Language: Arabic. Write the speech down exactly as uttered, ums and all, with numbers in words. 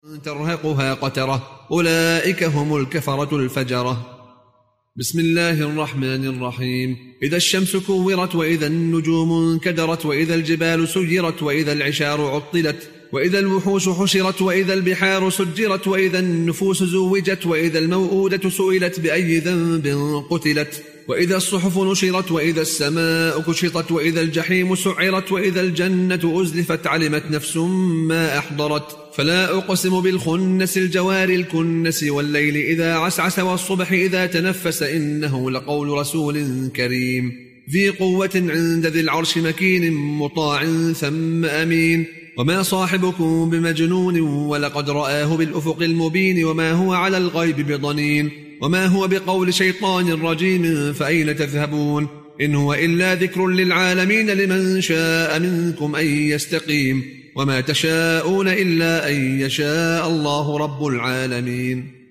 ترهقها قترة أولئك هم الكفرة الفجرة. بسم الله الرحمن الرحيم. إذا الشمس كورت وإذا النجوم انكدرت وإذا الجبال سيرت وإذا العشار عطلت وإذا الوحوش حشرت وإذا البحار سجرت وإذا النفوس زوجت وإذا الموءودة سئلت بأي ذنب قتلت وإذا الصحف نشرت وإذا السماء كشطت وإذا الجحيم سعرت وإذا الجنة أزلفت علمت نفس ما أحضرت. فلا أقسم بالخنس الجوار الكنس والليل إذا عسعس والصبح إذا تنفس إنه لقول رسول كريم ذي قوة عند ذي العرش مكين مطاع ثم أمين. وما صاحبكم بمجنون ولقد رآه بالأفق المبين وما هو على الغيب بضنين وما هو بقول شيطان رجيم فأين تذهبون إن هو إلا ذكر للعالمين لمن شاء منكم أن يستقيم وما تشاءون إلا أن يشاء الله رب العالمين.